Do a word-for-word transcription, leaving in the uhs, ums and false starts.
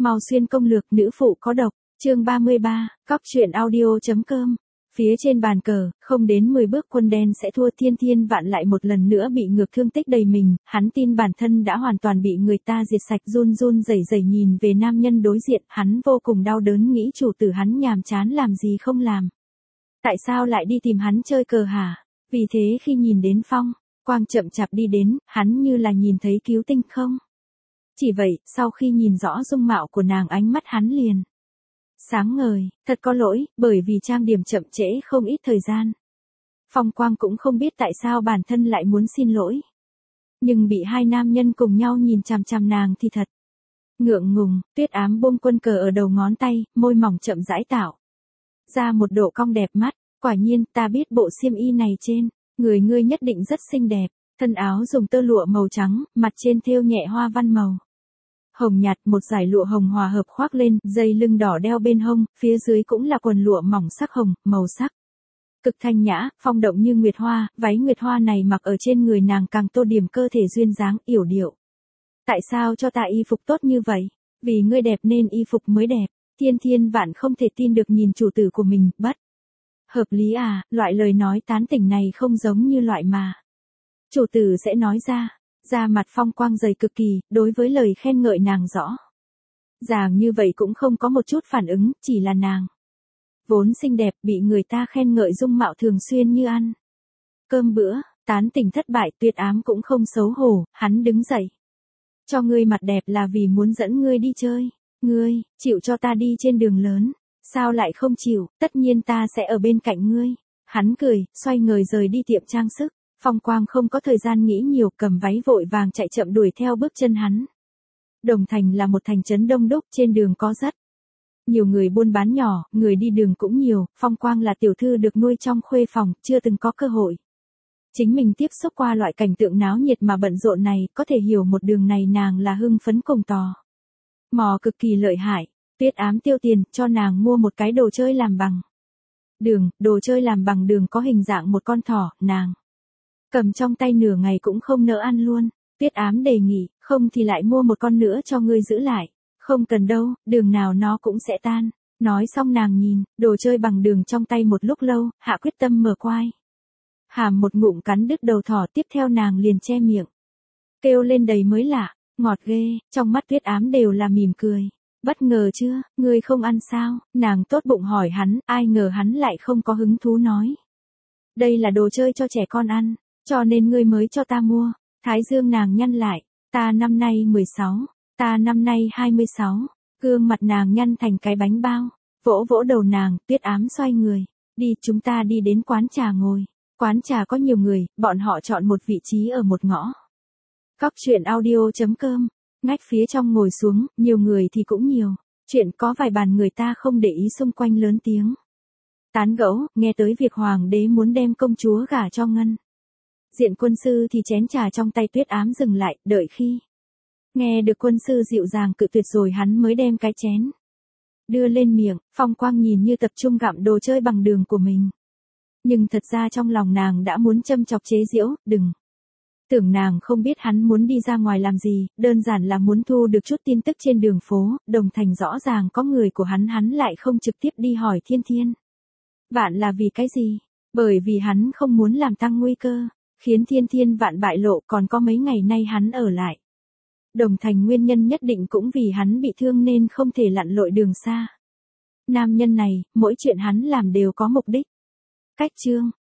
Mao Xuyên công lược nữ phụ có độc, chương ba mươi ba, cóc truyện audio.com. Phía trên bàn cờ, không đến mười bước quân đen sẽ thua. Thiên Thiên Vạn lại một lần nữa bị ngược thương tích đầy mình, hắn tin bản thân đã hoàn toàn bị người ta diệt sạch, run run rẩy rẩy nhìn về nam nhân đối diện, hắn vô cùng đau đớn nghĩ chủ tử hắn nhàm chán làm gì không làm. Tại sao lại đi tìm hắn chơi cờ hả? Vì thế khi nhìn đến Phong Quang chậm chạp đi đến, hắn như là nhìn thấy cứu tinh không. Chỉ vậy, sau khi nhìn rõ dung mạo của nàng ánh mắt hắn liền sáng ngời, thật có lỗi, bởi vì trang điểm chậm trễ không ít thời gian. Phong Quang cũng không biết tại sao bản thân lại muốn xin lỗi. Nhưng bị hai nam nhân cùng nhau nhìn chằm chằm nàng thì thật ngượng ngùng. Tuyết Ám buông quân cờ ở đầu ngón tay, môi mỏng chậm rãi tạo ra một độ cong đẹp mắt. Quả nhiên, ta biết bộ xiêm y này trên người ngươi nhất định rất xinh đẹp. Thân áo dùng tơ lụa màu trắng, mặt trên thêu nhẹ hoa văn màu hồng nhạt, một dải lụa hồng hòa hợp khoác lên, dây lưng đỏ đeo bên hông, phía dưới cũng là quần lụa mỏng sắc hồng, màu sắc cực thanh nhã, phong động như nguyệt hoa. Váy nguyệt hoa này mặc ở trên người nàng càng tô điểm cơ thể duyên dáng, yểu điệu. Tại sao cho ta y phục tốt như vậy? Vì ngươi đẹp nên y phục mới đẹp. Thiên Thiên Vạn không thể tin được nhìn chủ tử của mình, bất hợp lý à, loại lời nói tán tỉnh này không giống như loại mà chủ tử sẽ nói ra. Da mặt Phong Quang dày cực kỳ, đối với lời khen ngợi nàng rõ ràng như vậy cũng không có một chút phản ứng, chỉ là nàng vốn xinh đẹp, bị người ta khen ngợi dung mạo thường xuyên như ăn cơm bữa, tán tỉnh thất bại. Tuyệt Ám cũng không xấu hổ, hắn đứng dậy. Cho ngươi mặt đẹp là vì muốn dẫn ngươi đi chơi. Ngươi, chịu cho ta đi trên đường lớn. Sao lại không chịu, tất nhiên ta sẽ ở bên cạnh ngươi. Hắn cười, xoay người rời đi tiệm trang sức. Phong Quang không có thời gian nghĩ nhiều, cầm váy vội vàng chạy chậm đuổi theo bước chân hắn. Đồng Thành là một thành trấn đông đúc, trên đường có rất nhiều người buôn bán nhỏ, người đi đường cũng nhiều. Phong Quang là tiểu thư được nuôi trong khuê phòng, chưa từng có cơ hội chính mình tiếp xúc qua loại cảnh tượng náo nhiệt mà bận rộn này, có thể hiểu một đường này nàng là hưng phấn cùng tò mò cực kỳ lợi hại. Tuyết Ám tiêu tiền cho nàng mua một cái đồ chơi làm bằng đường, đồ chơi làm bằng đường có hình dạng một con thỏ, nàng cầm trong tay nửa ngày cũng không nỡ ăn luôn. Tuyết Ám đề nghị, không thì lại mua một con nữa cho ngươi giữ lại. Không cần đâu, đường nào nó cũng sẽ tan. Nói xong nàng nhìn đồ chơi bằng đường trong tay một lúc lâu, hạ quyết tâm mở quai hàm một ngụm cắn đứt đầu thỏ, tiếp theo nàng liền che miệng kêu lên đầy mới lạ, ngọt ghê. Trong mắt Tuyết Ám đều là mỉm cười. Bất ngờ chưa, ngươi không ăn sao? Nàng tốt bụng hỏi hắn, ai ngờ hắn lại không có hứng thú nói. Đây là đồ chơi cho trẻ con ăn, cho nên ngươi mới cho ta mua. Thái dương nàng nhăn lại, ta năm nay mười sáu, ta năm nay hai mươi sáu. Gương mặt nàng nhăn thành cái bánh bao, vỗ vỗ đầu nàng. Tuyết Ám xoay người, đi, chúng ta đi đến quán trà ngồi. Quán trà có nhiều người, bọn họ chọn một vị trí ở một ngõ. Cóc truyện audio.com. Ngách phía trong ngồi xuống, nhiều người thì cũng nhiều. Chuyện có vài bàn người ta không để ý xung quanh lớn tiếng tán gẫu, nghe tới việc hoàng đế muốn đem công chúa gả cho Ngân Diện quân sư thì chén trà trong tay Tuyết Ám dừng lại, đợi khi nghe được quân sư dịu dàng cự tuyệt rồi hắn mới đem cái chén đưa lên miệng. Phong Quang nhìn như tập trung gặm đồ chơi bằng đường của mình, nhưng thật ra trong lòng nàng đã muốn châm chọc chế giễu. Đừng tưởng nàng không biết hắn muốn đi ra ngoài làm gì, đơn giản là muốn thu được chút tin tức trên đường phố. Đồng Thành rõ ràng có người của hắn, hắn lại không trực tiếp đi hỏi Thiên Thiên Vạn là vì cái gì? Bởi vì hắn không muốn làm tăng nguy cơ khiến Thiên Thiên Vạn bại lộ. Còn có mấy ngày nay hắn ở lại Đồng Thành nguyên nhân nhất định cũng vì hắn bị thương nên không thể lặn lội đường xa. Nam nhân này, mỗi chuyện hắn làm đều có mục đích. Cách chương